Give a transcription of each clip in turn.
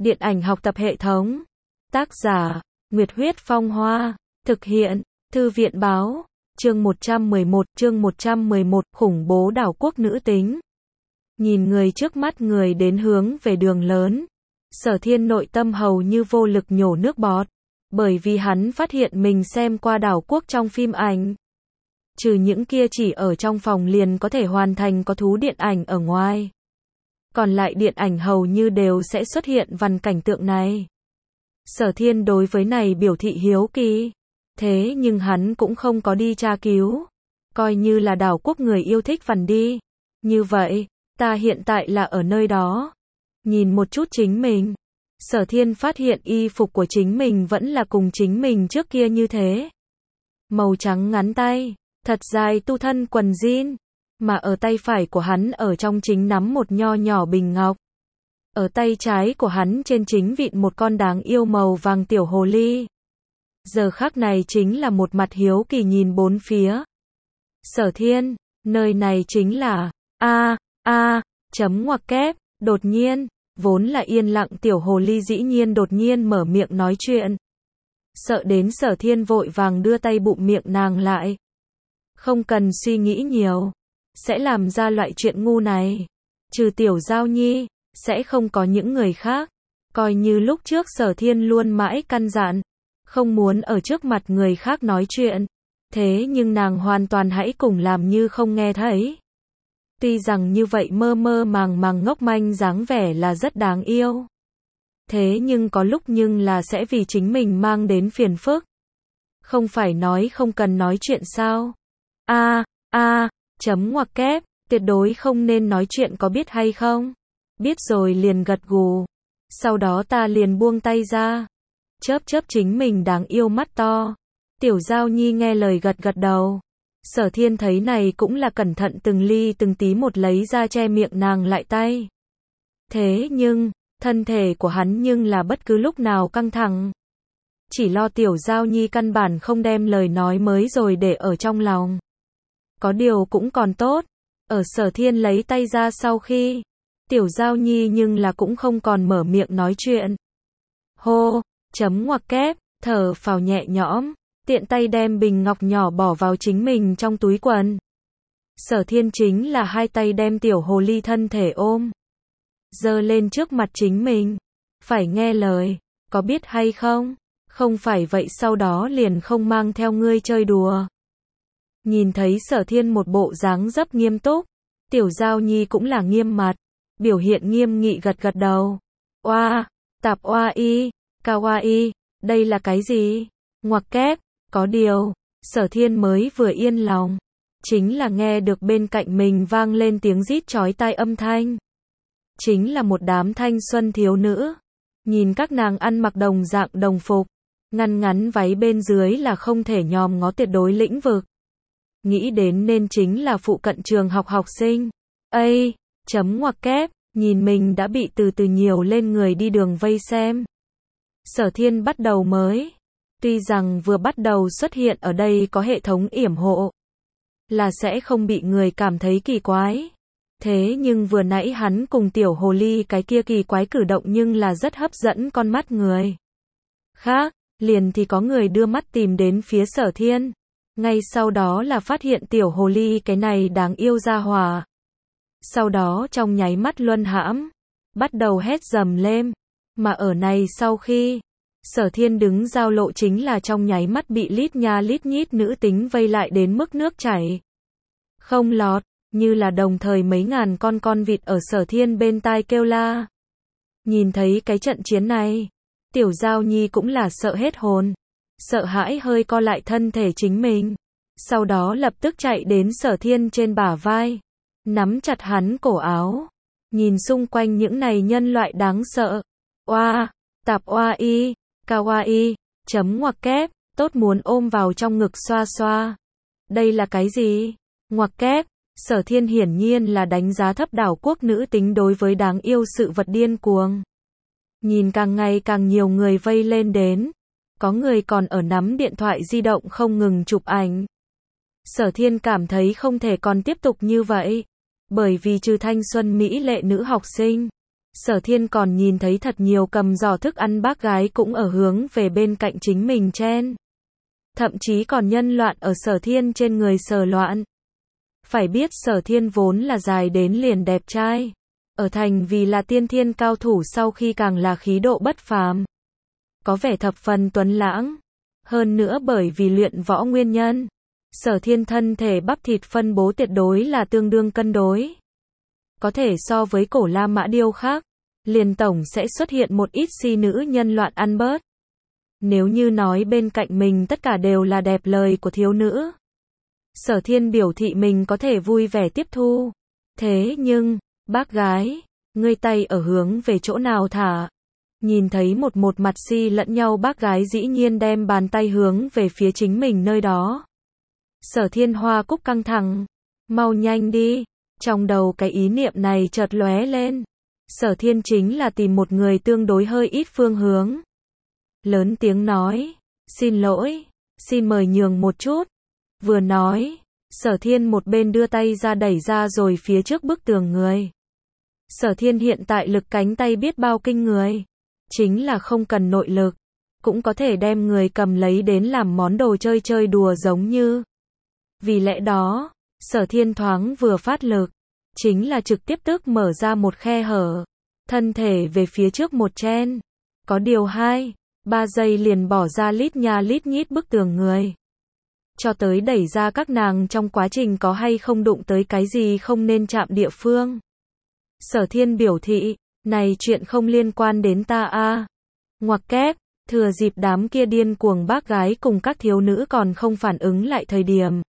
Điện ảnh học tập hệ thống. Tác giả, Nguyệt Huyết Phong Hoa. Thực hiện, Thư viện Báo. Chương 111, khủng bố đảo quốc nữ tính. Nhìn người trước mắt người đến hướng về đường lớn. Sở Thiên nội tâm hầu như vô lực nhổ nước bọt. Bởi vì hắn phát hiện mình xem qua đảo quốc trong phim ảnh. Trừ những kia chỉ ở trong phòng liền có thể hoàn thành có thú điện ảnh ở ngoài. Còn lại điện ảnh hầu như đều sẽ xuất hiện vằn cảnh tượng này. Sở Thiên đối với này biểu thị hiếu kỳ. Thế nhưng hắn cũng không có đi tra cứu. Coi như là đảo quốc người yêu thích vằn đi. Như vậy, ta hiện tại là ở nơi đó. Nhìn một chút chính mình. Sở Thiên phát hiện y phục của chính mình vẫn là cùng chính mình trước kia như thế. Màu trắng ngắn tay, thật dài tu thân quần jean. Mà ở tay phải của hắn ở trong chính nắm một nho nhỏ bình ngọc. Ở tay trái của hắn trên chính vịn một con đáng yêu màu vàng tiểu hồ ly. Giờ khắc này chính là một mặt hiếu kỳ nhìn bốn phía. Sở Thiên, nơi này chính là, chấm ngoặc kép, đột nhiên, vốn là yên lặng tiểu hồ ly dĩ nhiên đột nhiên mở miệng nói chuyện. Sợ đến Sở Thiên vội vàng đưa tay bụm miệng nàng lại. Không cần suy nghĩ nhiều. Sẽ làm ra loại chuyện ngu này. Trừ Tiểu Giao Nhi, sẽ không có những người khác. Coi như lúc trước Sở Thiên luôn mãi căn dặn. Không muốn ở trước mặt người khác nói chuyện. Thế nhưng nàng hoàn toàn hãy cùng làm như không nghe thấy. Tuy rằng như vậy mơ mơ màng màng ngốc manh dáng vẻ là rất đáng yêu. Thế nhưng có lúc nhưng là sẽ vì chính mình mang đến phiền phức. Không phải nói không cần nói chuyện sao? Chấm ngoặc kép, tuyệt đối không nên nói chuyện có biết hay không? Biết rồi liền gật gù. Sau đó ta liền buông tay ra. Chớp chớp chính mình đáng yêu mắt to. Tiểu Giao Nhi nghe lời gật gật đầu. Sở Thiên thấy này cũng là cẩn thận từng ly từng tí một lấy ra che miệng nàng lại tay. Thế nhưng, thân thể của hắn nhưng là bất cứ lúc nào căng thẳng. Chỉ lo Tiểu Giao Nhi căn bản không đem lời nói mới rồi để ở trong lòng. Có điều cũng còn tốt. Ở Sở Thiên lấy tay ra sau khi. Tiểu Giao Nhi nhưng là cũng không còn mở miệng nói chuyện. Hô, chấm ngoặc kép, thở phào nhẹ nhõm. Tiện tay đem bình ngọc nhỏ bỏ vào chính mình trong túi quần. Sở Thiên chính là hai tay đem tiểu hồ ly thân thể ôm. Giơ lên trước mặt chính mình. Phải nghe lời, có biết hay không? Không phải vậy sau đó liền không mang theo ngươi chơi đùa. Nhìn thấy Sở Thiên một bộ dáng dấp nghiêm túc. Tiểu Giao Nhi cũng là nghiêm mặt. Biểu hiện nghiêm nghị gật gật đầu. Oa, tạp oa y, kawaii, đây là cái gì? Ngoặc kép. Có điều, Sở Thiên mới vừa yên lòng. Chính là nghe được bên cạnh mình vang lên tiếng rít chói tai âm thanh. Chính là một đám thanh xuân thiếu nữ. Nhìn các nàng ăn mặc đồng dạng đồng phục. Ngăn ngắn váy bên dưới là không thể nhòm ngó tuyệt đối lĩnh vực. Nghĩ đến nên chính là phụ cận trường học học sinh. Chấm ngoặc kép, nhìn mình đã bị từ từ nhiều lên người đi đường vây xem. Sở Thiên bắt đầu mới. Tuy rằng vừa bắt đầu xuất hiện ở đây có hệ thống yểm hộ. Là sẽ không bị người cảm thấy kỳ quái. Thế nhưng vừa nãy hắn cùng tiểu hồ ly cái kia kỳ quái cử động nhưng là rất hấp dẫn con mắt người. Khác, liền thì có người đưa mắt tìm đến phía Sở Thiên. Ngay sau đó là phát hiện tiểu hồ ly cái này đáng yêu ra hỏa. Sau đó trong nháy mắt luân hãm. Bắt đầu hét dầm lên. Mà ở này sau khi Sở Thiên đứng giao lộ chính là trong nháy mắt bị lít nha lít nhít nữ tính vây lại đến mức nước chảy không lọt, như là đồng thời mấy ngàn con vịt ở Sở Thiên bên tai kêu la. Nhìn thấy cái trận chiến này, Tiểu Giao Nhi cũng là sợ hết hồn, sợ hãi hơi co lại thân thể chính mình, sau đó lập tức chạy đến Sở Thiên trên bả vai, nắm chặt hắn cổ áo, nhìn xung quanh những này nhân loại đáng sợ. Oa, tạp oa y, kawaii, chấm ngoặc kép, tốt muốn ôm vào trong ngực xoa xoa. Đây là cái gì? Ngoặc kép, Sở Thiên hiển nhiên là đánh giá thấp đảo quốc nữ tính đối với đáng yêu sự vật điên cuồng. Nhìn càng ngày càng nhiều người vây lên đến. Có người còn ở nắm điện thoại di động không ngừng chụp ảnh. Sở Thiên cảm thấy không thể còn tiếp tục như vậy. Bởi vì trừ thanh xuân mỹ lệ nữ học sinh, Sở Thiên còn nhìn thấy thật nhiều cầm giỏ thức ăn bác gái cũng ở hướng về bên cạnh chính mình chen. Thậm chí còn nhân loạn ở Sở Thiên trên người sờ loạn. Phải biết Sở Thiên vốn là dài đến liền đẹp trai. Ở thành vì là tiên thiên cao thủ sau khi càng là khí độ bất phàm. Có vẻ thập phần tuấn lãng. Hơn nữa bởi vì luyện võ nguyên nhân. Sở Thiên thân thể bắp thịt phân bố tuyệt đối là tương đương cân đối. Có thể so với cổ la mã điêu khác. Liền tổng sẽ xuất hiện một ít si nữ nhân loạn ăn bớt. Nếu như nói bên cạnh mình tất cả đều là đẹp lời của thiếu nữ. Sở Thiên biểu thị mình có thể vui vẻ tiếp thu. Thế nhưng, bác gái, ngươi tay ở hướng về chỗ nào thả? Nhìn thấy một mặt si lẫn nhau bác gái dĩ nhiên đem bàn tay hướng về phía chính mình nơi đó. Sở Thiên hoa cúc căng thẳng. Mau nhanh đi. Trong đầu cái ý niệm này chợt lóe lên. Sở Thiên chính là tìm một người tương đối hơi ít phương hướng. Lớn tiếng nói, xin lỗi, xin mời nhường một chút. Vừa nói, Sở Thiên một bên đưa tay ra đẩy ra rồi phía trước bức tường người. Sở Thiên hiện tại lực cánh tay biết bao kinh người. Chính là không cần nội lực, cũng có thể đem người cầm lấy đến làm món đồ chơi đùa giống như. Vì lẽ đó, Sở Thiên thoáng vừa phát lực, chính là trực tiếp tức mở ra một khe hở. Thân thể về phía trước một chen. Có điều 2-3 giây liền bỏ ra lít nha lít nhít bức tường người. Cho tới đẩy ra các nàng trong quá trình có hay không đụng tới cái gì không nên chạm địa phương. Sở Thiên biểu thị, này chuyện không liên quan đến ta a. Ngoặc kép, thừa dịp đám kia điên cuồng bác gái cùng các thiếu nữ còn không phản ứng lại thời điểm.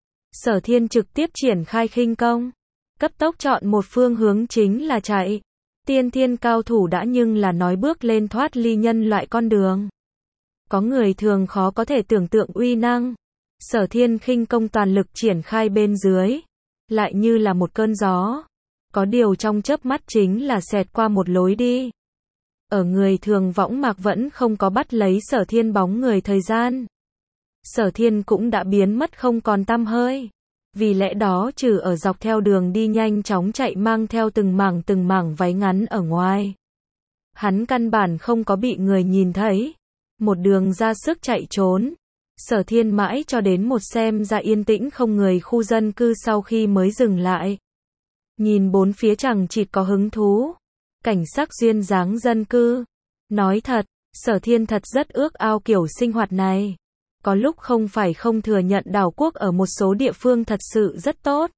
Sở Thiên trực tiếp triển khai khinh công. Cấp tốc chọn một phương hướng chính là chạy. Tiên thiên cao thủ đã nhưng là nói bước lên thoát ly nhân loại con đường. Có người thường khó có thể tưởng tượng uy năng. Sở Thiên khinh công toàn lực triển khai bên dưới. Lại như là một cơn gió. Có điều trong chớp mắt chính là xẹt qua một lối đi. Ở người thường võng mạc vẫn không có bắt lấy Sở Thiên bóng người thời gian. Sở Thiên cũng đã biến mất không còn tăm hơi. Vì lẽ đó trừ ở dọc theo đường đi nhanh chóng chạy mang theo từng mảng váy ngắn ở ngoài. Hắn căn bản không có bị người nhìn thấy. Một đường ra sức chạy trốn. Sở Thiên mãi cho đến một xem ra yên tĩnh không người khu dân cư sau khi mới dừng lại. Nhìn bốn phía chẳng chịt có hứng thú. Cảnh sắc duyên dáng dân cư. Nói thật, Sở Thiên thật rất ước ao kiểu sinh hoạt này. Có lúc không phải không thừa nhận đảo quốc ở một số địa phương thật sự rất tốt.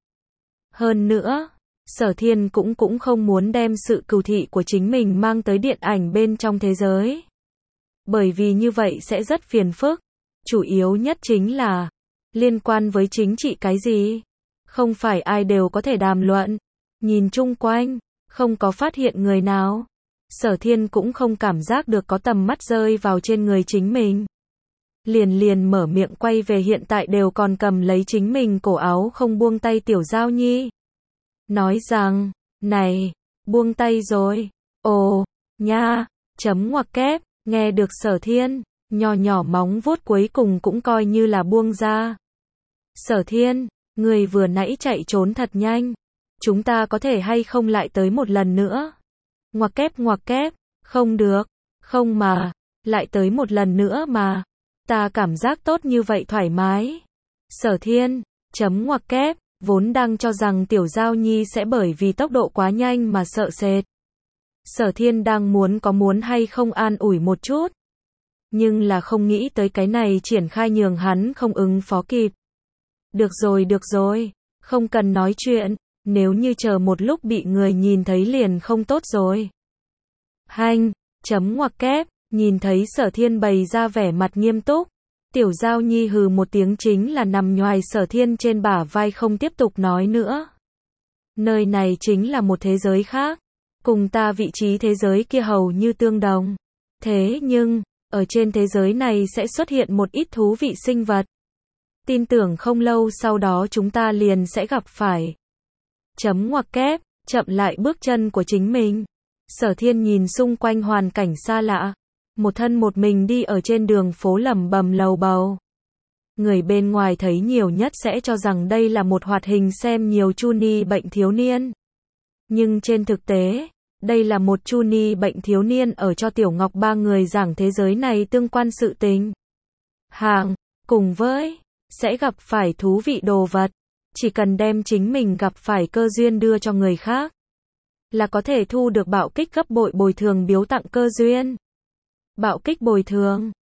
Hơn nữa, Sở Thiên cũng không muốn đem sự cừu thị của chính mình mang tới điện ảnh bên trong thế giới. Bởi vì như vậy sẽ rất phiền phức. Chủ yếu nhất chính là liên quan với chính trị cái gì? Không phải ai đều có thể đàm luận. Nhìn chung quanh, không có phát hiện người nào. Sở Thiên cũng không cảm giác được có tầm mắt rơi vào trên người chính mình. Liền mở miệng quay về hiện tại đều còn cầm lấy chính mình cổ áo không buông tay Tiểu Giao Nhi. Nói rằng, này, buông tay rồi. Ồ, nha, chấm ngoặc kép, nghe được Sở Thiên, nhỏ móng vuốt cuối cùng cũng coi như là buông ra. Sở Thiên, người vừa nãy chạy trốn thật nhanh. Chúng ta có thể hay không lại tới một lần nữa? Ngoặc kép, không được, không mà, lại tới một lần nữa mà. Ta cảm giác tốt như vậy thoải mái. Sở Thiên, chấm ngoặc kép, vốn đang cho rằng Tiểu Giao Nhi sẽ bởi vì tốc độ quá nhanh mà sợ sệt. Sở Thiên đang muốn hay không an ủi một chút. Nhưng là không nghĩ tới cái này triển khai nhường hắn không ứng phó kịp. Được rồi, không cần nói chuyện, nếu như chờ một lúc bị người nhìn thấy liền không tốt rồi. Hanh, chấm ngoặc kép. Nhìn thấy Sở Thiên bày ra vẻ mặt nghiêm túc, Tiểu Giao Nhi hừ một tiếng chính là nằm nhoài Sở Thiên trên bả vai không tiếp tục nói nữa. Nơi này chính là một thế giới khác, cùng ta vị trí thế giới kia hầu như tương đồng. Thế nhưng, ở trên thế giới này sẽ xuất hiện một ít thú vị sinh vật. Tin tưởng không lâu sau đó chúng ta liền sẽ gặp phải. Chấm ngoặc kép, chậm lại bước chân của chính mình. Sở Thiên nhìn xung quanh hoàn cảnh xa lạ. Một thân một mình đi ở trên đường phố lẩm bẩm lầu bầu. Người bên ngoài thấy nhiều nhất sẽ cho rằng đây là một hoạt hình xem nhiều chuni bệnh thiếu niên. Nhưng trên thực tế, Đây là một chu ni bệnh thiếu niên ở cho Tiểu Ngọc ba người giảng thế giới này tương quan sự tình. Hàng, cùng với, sẽ gặp phải thú vị đồ vật. Chỉ cần đem chính mình gặp phải cơ duyên đưa cho người khác, là có thể thu được bạo kích gấp bội bồi thường biếu tặng cơ duyên. Bạo kích bồi thường.